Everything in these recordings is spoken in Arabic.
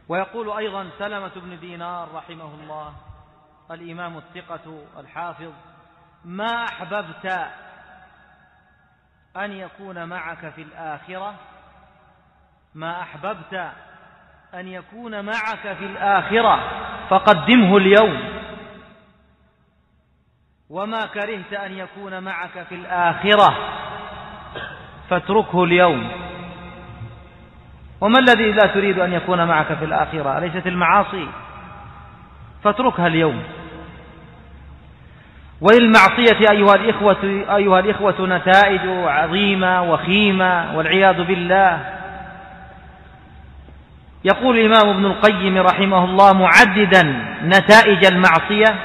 ويقول أيضا سلمة بن دينار رحمه الله الإمام الثقة الحافظ: ما أحببت أن يكون معك في الآخرة، ما أحببت أن يكون معك في الآخرة فقدمه اليوم، وما كرهت أن يكون معك في الآخرة فاتركه اليوم. وما الذي لا تريد أن يكون معك في الآخرة؟ أليست المعاصي؟ فاتركها اليوم. وللمعصية أيها الإخوة نتائج عظيمة وخيمة والعياذ بالله. يقول الإمام ابن القيم رحمه الله معددا نتائج المعصية،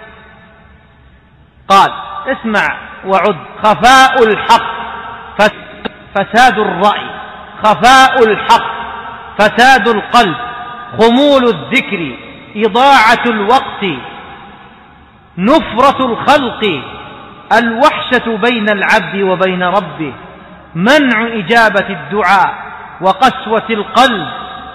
قال: اسمع وعد: خفاء الحق فساد الرأي، خفاء الحق فساد القلب، خمول الذكر، إضاعة الوقت، نفرة الخلق، الوحشة بين العبد وبين ربه، منع إجابة الدعاء، وقسوة القلب،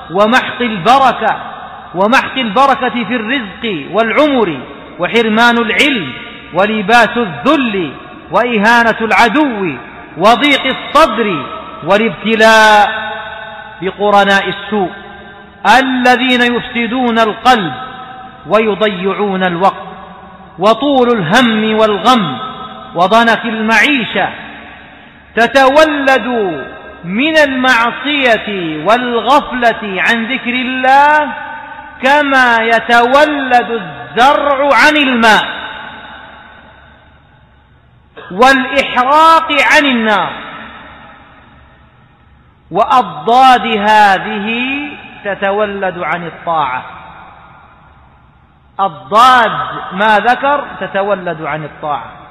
ومحق البركة في الرزق والعمر، وحرمان العلم، ولباس الذل، وإهانة العدو، وضيق الصدر، والابتلاء بقرناء السوء الذين يفسدون القلب ويضيعون الوقت، وطول الهم والغم، وضنك المعيشة. تتولد من المعصية والغفلة عن ذكر الله كما يتولد الزرع عن الماء والإحراق عن النار. وأضداد هذه تتولد عن الطاعة، أضداد ما ذكر تتولد عن الطاعة.